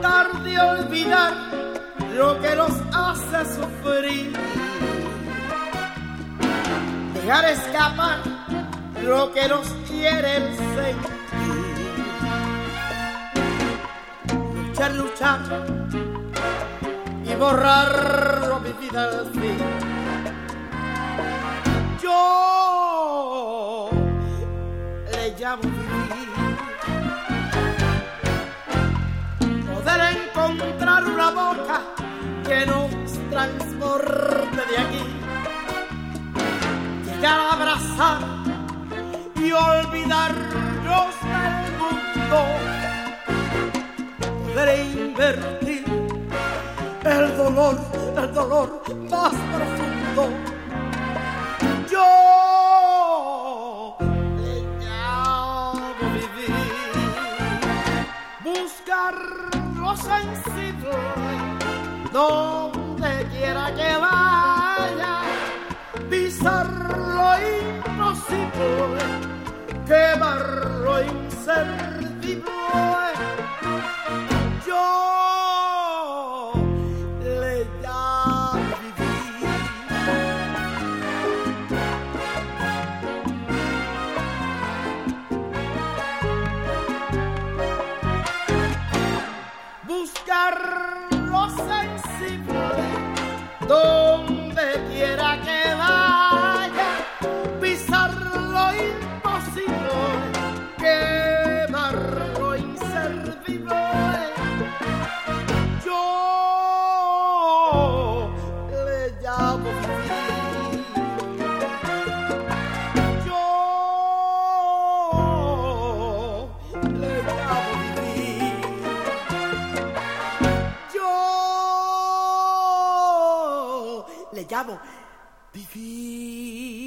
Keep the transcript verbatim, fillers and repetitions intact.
tratar de olvidar lo que nos hace sufrir, dejar escapar lo que nos quiere el sentir, luchar, luchar y borrar lo vivido al fin. Yo le llamo vivir, poder encontrar una boca que nos transporte de aquí, llegar a abrazar y olvidarnos del mundo, poder invertir el dolor, el dolor más profundo. Yo le llamo vivir, buscar lo sensible donde quiera que vaya, pisar lo imposible, quemar lo inservible. Yo le llamo vivir. Buscar lo sensible donde quiera que vaya, pisar lo imposible, quemar lo inservible. Yo le llamo vivir. Yo le llamo vivir. Yo le llamo vivir.